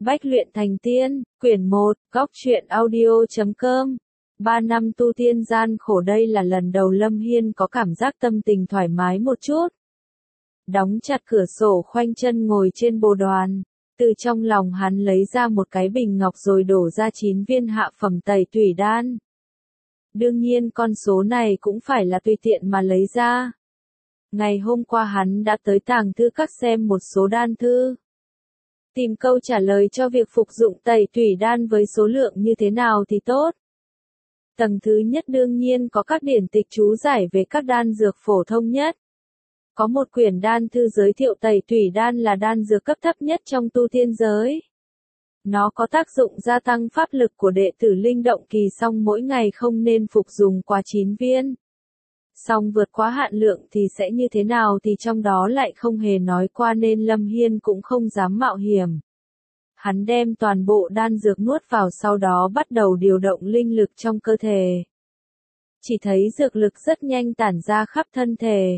Bách luyện thành tiên, quyển 1, góc truyện audio.com. 3 năm tu tiên gian khổ, đây là lần đầu Lâm Hiên có cảm giác tâm tình thoải mái một chút. Đóng chặt cửa sổ, khoanh chân ngồi trên bồ đoàn, từ trong lòng hắn lấy ra một cái bình ngọc rồi đổ ra 9 viên hạ phẩm tẩy tủy đan. Đương nhiên con số này cũng phải là tùy tiện mà lấy ra. Ngày hôm qua hắn đã tới tàng thư các xem một số đan thư, tìm câu trả lời cho việc phục dụng tẩy tủy đan với số lượng như thế nào thì tốt. Tầng thứ nhất đương nhiên có các điển tịch chú giải về các đan dược phổ thông nhất. Có một quyển đan thư giới thiệu tẩy tủy đan là đan dược cấp thấp nhất trong tu tiên giới. Nó có tác dụng gia tăng pháp lực của đệ tử linh động kỳ, song mỗi ngày không nên phục dùng quá 9 viên. Song vượt quá hạn lượng thì sẽ như thế nào thì trong đó lại không hề nói qua, nên Lâm Hiên cũng không dám mạo hiểm. Hắn đem toàn bộ đan dược nuốt vào, sau đó bắt đầu điều động linh lực trong cơ thể. Chỉ thấy dược lực rất nhanh tản ra khắp thân thể.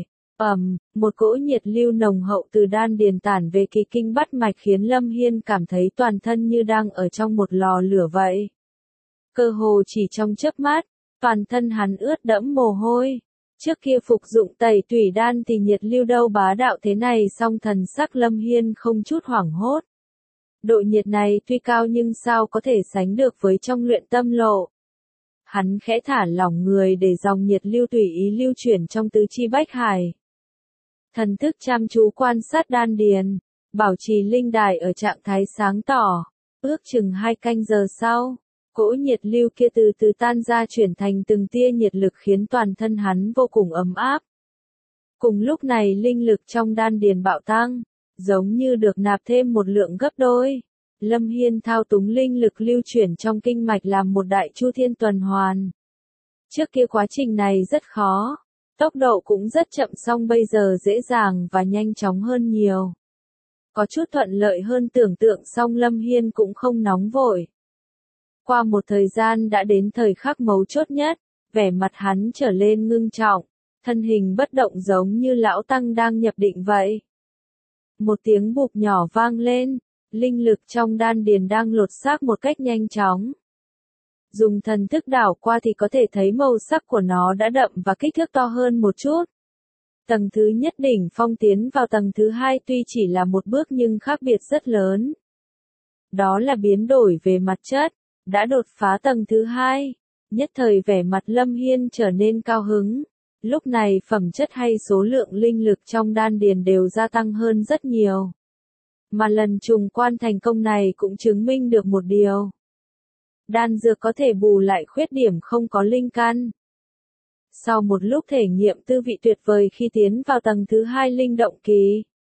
Một cỗ nhiệt lưu nồng hậu từ đan điền tản về kỳ kinh bát mạch khiến Lâm Hiên cảm thấy toàn thân như đang ở trong một lò lửa vậy. Cơ hồ chỉ trong chớp mắt, toàn thân hắn ướt đẫm mồ hôi. Trước kia phục dụng tẩy tủy đan thì nhiệt lưu đâu bá đạo thế này, song thần sắc Lâm Hiên không chút hoảng hốt. Độ nhiệt này tuy cao nhưng sao có thể sánh được với trong luyện tâm lộ. Hắn khẽ thả lỏng người để dòng nhiệt lưu tùy ý lưu chuyển trong tứ chi bách hải. Thần thức chăm chú quan sát đan điền, bảo trì linh đài ở trạng thái sáng tỏ. Ước chừng 2 canh giờ sau, cỗ nhiệt lưu kia từ từ tan ra, chuyển thành từng tia nhiệt lực khiến toàn thân hắn vô cùng ấm áp. Cùng lúc này linh lực trong đan điền bạo tăng, giống như được nạp thêm một lượng gấp đôi. Lâm Hiên thao túng linh lực lưu chuyển trong kinh mạch làm một đại chu thiên tuần hoàn. Trước kia quá trình này rất khó, tốc độ cũng rất chậm, song bây giờ dễ dàng và nhanh chóng hơn nhiều. Có chút thuận lợi hơn tưởng tượng, song Lâm Hiên cũng không nóng vội. Qua một thời gian đã đến thời khắc mấu chốt nhất, vẻ mặt hắn trở lên ngưng trọng, thân hình bất động giống như lão tăng đang nhập định vậy. Một tiếng bụp nhỏ vang lên, linh lực trong đan điền đang lột xác một cách nhanh chóng. Dùng thần thức đảo qua thì có thể thấy màu sắc của nó đã đậm và kích thước to hơn một chút. Tầng thứ nhất đỉnh phong tiến vào tầng thứ hai tuy chỉ là một bước nhưng khác biệt rất lớn. Đó là biến đổi về mặt chất, đã đột phá tầng thứ hai. Nhất thời vẻ mặt Lâm Hiên trở nên cao hứng. Lúc này phẩm chất hay số lượng linh lực trong đan điền đều gia tăng hơn rất nhiều. Mà lần trùng quan thành công này cũng chứng minh được một điều. Đan dược có thể bù lại khuyết điểm không có linh căn. Sau một lúc thể nghiệm tư vị tuyệt vời khi tiến vào tầng thứ hai linh động kỳ,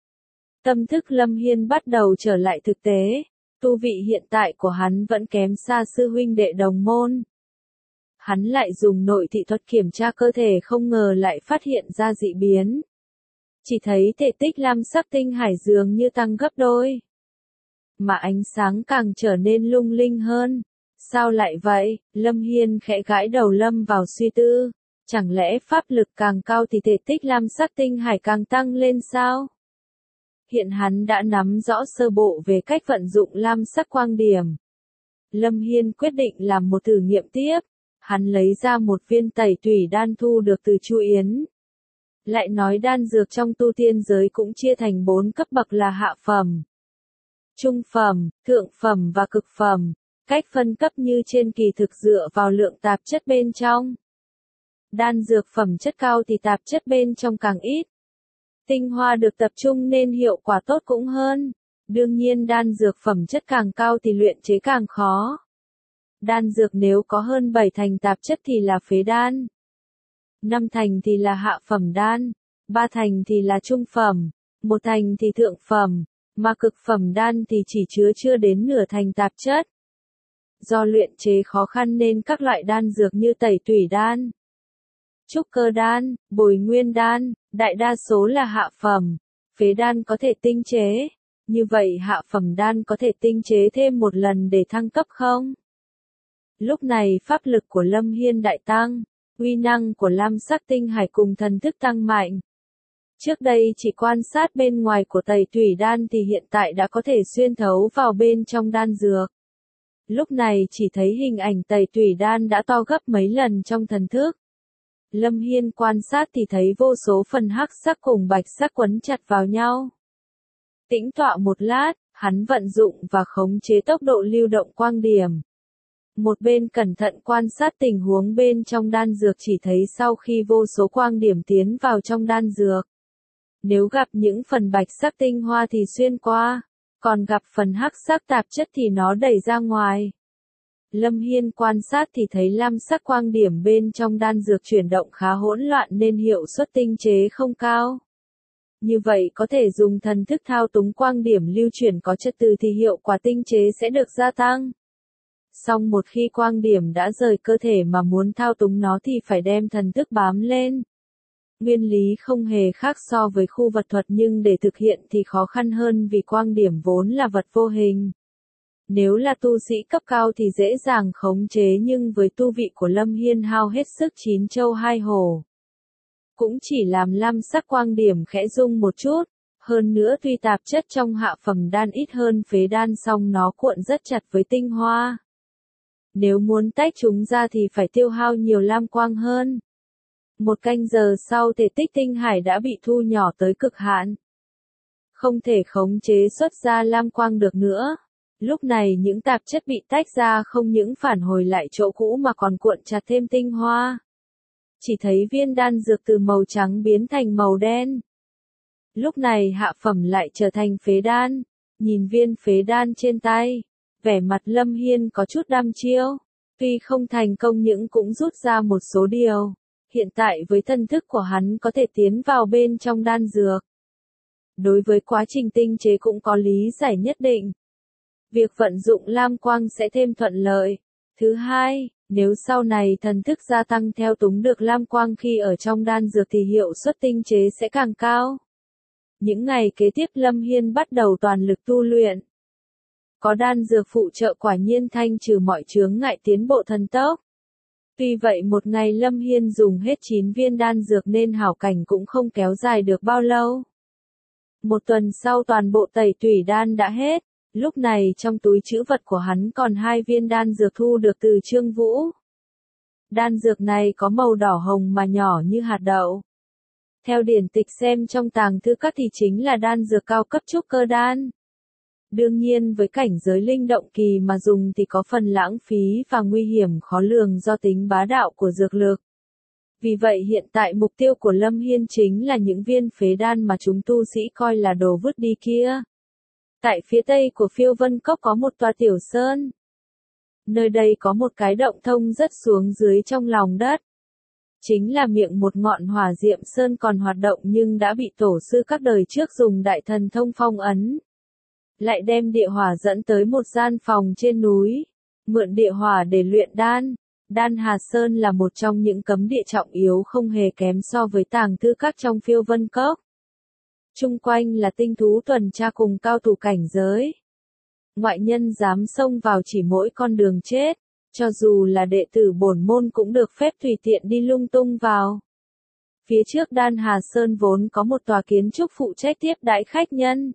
tâm thức Lâm Hiên bắt đầu trở lại thực tế. Tu vị hiện tại của hắn vẫn kém xa sư huynh đệ đồng môn. Hắn lại dùng nội thị thuật kiểm tra cơ thể, không ngờ lại phát hiện ra dị biến. Chỉ thấy thể tích lam sắc tinh hải dường như tăng gấp đôi. Mà ánh sáng càng trở nên lung linh hơn. Sao lại vậy? Lâm Hiên khẽ gãi đầu lâm vào suy tư. Chẳng lẽ pháp lực càng cao thì thể tích lam sắc tinh hải càng tăng lên sao? Hiện hắn đã nắm rõ sơ bộ về cách vận dụng lam sắc quang điểm. Lâm Hiên quyết định làm một thử nghiệm tiếp. Hắn lấy ra một viên tẩy tủy đan thu được từ Chu Yến. Lại nói đan dược trong tu tiên giới cũng chia thành 4 cấp bậc là hạ phẩm, trung phẩm, thượng phẩm và cực phẩm. Cách phân cấp như trên kỳ thực dựa vào lượng tạp chất bên trong. Đan dược phẩm chất cao thì tạp chất bên trong càng ít. Tinh hoa được tập trung nên hiệu quả tốt cũng hơn. Đương nhiên đan dược phẩm chất càng cao thì luyện chế càng khó. Đan dược nếu có hơn 7 thành tạp chất thì là phế đan. 5 thành thì là hạ phẩm đan. 3 thành thì là trung phẩm. 1 thành thì thượng phẩm. Mà cực phẩm đan thì chỉ chứa chưa đến nửa thành tạp chất. Do luyện chế khó khăn nên các loại đan dược như tẩy tủy đan, trúc cơ đan, bồi nguyên đan, đại đa số là hạ phẩm. Phế đan có thể tinh chế. Như vậy hạ phẩm đan có thể tinh chế thêm một lần để thăng cấp không? Lúc này pháp lực của Lâm Hiên đại tăng, uy năng của lam sắc tinh hải cùng thần thức tăng mạnh. Trước đây chỉ quan sát bên ngoài của tẩy tủy đan thì hiện tại đã có thể xuyên thấu vào bên trong đan dược. Lúc này chỉ thấy hình ảnh tẩy tủy đan đã to gấp mấy lần trong thần thức. Lâm Hiên quan sát thì thấy vô số phần hắc sắc cùng bạch sắc quấn chặt vào nhau. Tĩnh tọa một lát, hắn vận dụng và khống chế tốc độ lưu động quang điểm. Một bên cẩn thận quan sát tình huống bên trong đan dược chỉ thấy sau khi vô số quang điểm tiến vào trong đan dược. Nếu gặp những phần bạch sắc tinh hoa thì xuyên qua, còn gặp phần hắc sắc tạp chất thì nó đẩy ra ngoài. Lâm Hiên quan sát thì thấy lam sắc quang điểm bên trong đan dược chuyển động khá hỗn loạn nên hiệu suất tinh chế không cao. Như vậy có thể dùng thần thức thao túng quang điểm lưu chuyển có trật tự thì hiệu quả tinh chế sẽ được gia tăng. Song một khi quang điểm đã rời cơ thể mà muốn thao túng nó thì phải đem thần thức bám lên. Nguyên lý không hề khác so với khu vật thuật nhưng để thực hiện thì khó khăn hơn vì quang điểm vốn là vật vô hình. Nếu là tu sĩ cấp cao thì dễ dàng khống chế nhưng với tu vị của Lâm Hiên hao hết sức chín châu hai hổ. Cũng chỉ làm lam sắc quang điểm khẽ rung một chút, hơn nữa tuy tạp chất trong hạ phẩm đan ít hơn phế đan song nó cuộn rất chặt với tinh hoa. Nếu muốn tách chúng ra thì phải tiêu hao nhiều lam quang hơn. 1 canh giờ sau thể tích tinh hải đã bị thu nhỏ tới cực hạn. Không thể khống chế xuất ra lam quang được nữa. Lúc này những tạp chất bị tách ra không những phản hồi lại chỗ cũ mà còn cuộn chặt thêm tinh hoa. Chỉ thấy viên đan dược từ màu trắng biến thành màu đen. Lúc này hạ phẩm lại trở thành phế đan. Nhìn viên phế đan trên tay, vẻ mặt Lâm Hiên có chút đăm chiêu. Tuy không thành công nhưng cũng rút ra một số điều. Hiện tại với thân thức của hắn có thể tiến vào bên trong đan dược. Đối với quá trình tinh chế cũng có lý giải nhất định. Việc vận dụng lam quang sẽ thêm thuận lợi. Thứ hai, nếu sau này thần thức gia tăng theo túng được lam quang khi ở trong đan dược thì hiệu suất tinh chế sẽ càng cao. Những ngày kế tiếp Lâm Hiên bắt đầu toàn lực tu luyện. Có đan dược phụ trợ quả nhiên thanh trừ mọi chướng ngại tiến bộ thần tốc. Tuy vậy một ngày Lâm Hiên dùng hết 9 viên đan dược nên hảo cảnh cũng không kéo dài được bao lâu. 1 tuần sau toàn bộ tẩy tủy đan đã hết, lúc này trong túi trữ vật của hắn còn 2 viên đan dược thu được từ Trương Vũ. Đan dược này có màu đỏ hồng mà nhỏ như hạt đậu. Theo điển tịch xem trong tàng thư các thì chính là đan dược cao cấp trúc cơ đan. Đương nhiên với cảnh giới linh động kỳ mà dùng thì có phần lãng phí và nguy hiểm khó lường do tính bá đạo của dược lực. Vì vậy hiện tại mục tiêu của Lâm Hiên chính là những viên phế đan mà chúng tu sĩ coi là đồ vứt đi kia. Tại phía tây của Phiêu Vân Cốc có một tòa tiểu sơn. Nơi đây có một cái động thông rất xuống dưới trong lòng đất. Chính là miệng một ngọn hỏa diệm sơn còn hoạt động nhưng đã bị tổ sư các đời trước dùng đại thần thông phong ấn. Lại đem địa hỏa dẫn tới một gian phòng trên núi. Mượn địa hỏa để luyện đan. Đan Hà Sơn là một trong những cấm địa trọng yếu không hề kém so với tàng thư các trong Phiêu Vân Cốc. Chung quanh là tinh thú tuần tra cùng cao thủ cảnh giới. Ngoại nhân dám xông vào chỉ mỗi con đường chết, cho dù là đệ tử bổn môn cũng được phép tùy tiện đi lung tung vào. Phía trước Đan Hà Sơn vốn có một tòa kiến trúc phụ trách tiếp đãi khách nhân.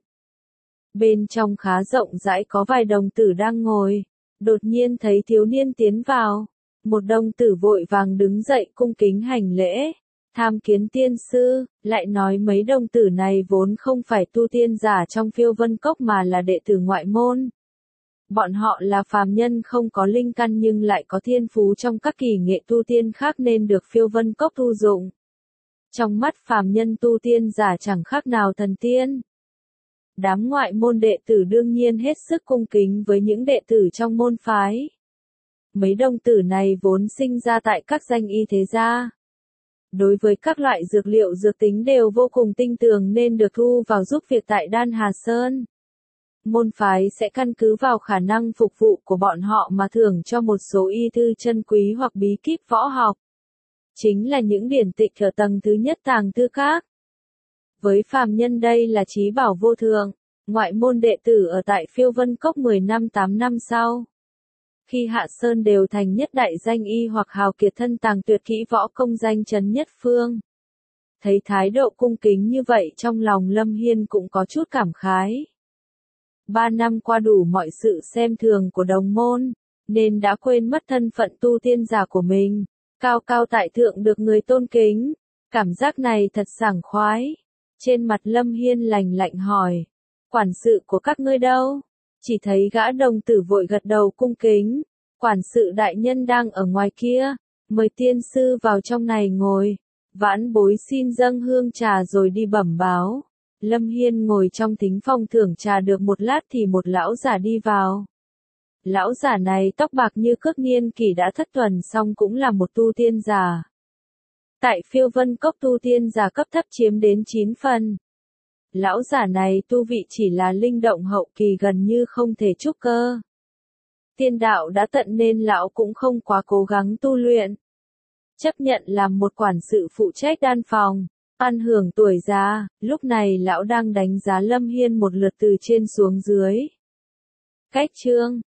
Bên trong khá rộng rãi có vài đồng tử đang ngồi, đột nhiên thấy thiếu niên tiến vào. Một đồng tử vội vàng đứng dậy cung kính hành lễ. Tham kiến tiên sư, lại nói mấy đồng tử này vốn không phải tu tiên giả trong Phiêu Vân Cốc mà là đệ tử ngoại môn. Bọn họ là phàm nhân không có linh căn nhưng lại có thiên phú trong các kỳ nghệ tu tiên khác nên được Phiêu Vân Cốc thu dụng. Trong mắt phàm nhân tu tiên giả chẳng khác nào thần tiên. Đám ngoại môn đệ tử đương nhiên hết sức cung kính với những đệ tử trong môn phái. Mấy đồng tử này vốn sinh ra tại các danh y thế gia. Đối với các loại dược liệu dược tính đều vô cùng tinh tường nên được thu vào giúp việc tại Đan Hà Sơn. Môn phái sẽ căn cứ vào khả năng phục vụ của bọn họ mà thưởng cho một số y thư chân quý hoặc bí kíp võ học. Chính là những điển tịch ở tầng thứ nhất tàng thư các. Với phàm nhân đây là trí bảo vô thượng, ngoại môn đệ tử ở tại Phiêu Vân Cốc 10 năm 8 năm sau. Khi hạ sơn đều thành nhất đại danh y hoặc hào kiệt thân tàng tuyệt kỹ võ công danh chấn nhất phương. Thấy thái độ cung kính như vậy trong lòng Lâm Hiên cũng có chút cảm khái. 3 năm qua đủ mọi sự xem thường của đồng môn, nên đã quên mất thân phận tu tiên giả của mình, cao cao tại thượng được người tôn kính, cảm giác này thật sảng khoái. Trên mặt Lâm Hiên lạnh lạnh hỏi, quản sự của các ngươi đâu? Chỉ thấy gã đồng tử vội gật đầu cung kính, quản sự đại nhân đang ở ngoài kia, mời tiên sư vào trong này ngồi, vãn bối xin dâng hương trà rồi đi bẩm báo. Lâm Hiên ngồi trong thính phòng thưởng trà được một lát thì một lão giả đi vào. Lão giả này tóc bạc như cước, niên kỷ đã thất tuần song cũng là một tu tiên giả. Tại Phiêu Vân Cốc tu tiên giả cấp thấp chiếm đến 9 phần. Lão giả này tu vị chỉ là linh động hậu kỳ, gần như không thể trúc cơ. Tiên đạo đã tận nên lão cũng không quá cố gắng tu luyện. Chấp nhận làm một quản sự phụ trách đan phòng, ăn hưởng tuổi già, lúc này lão đang đánh giá Lâm Hiên một lượt từ trên xuống dưới. Cách chương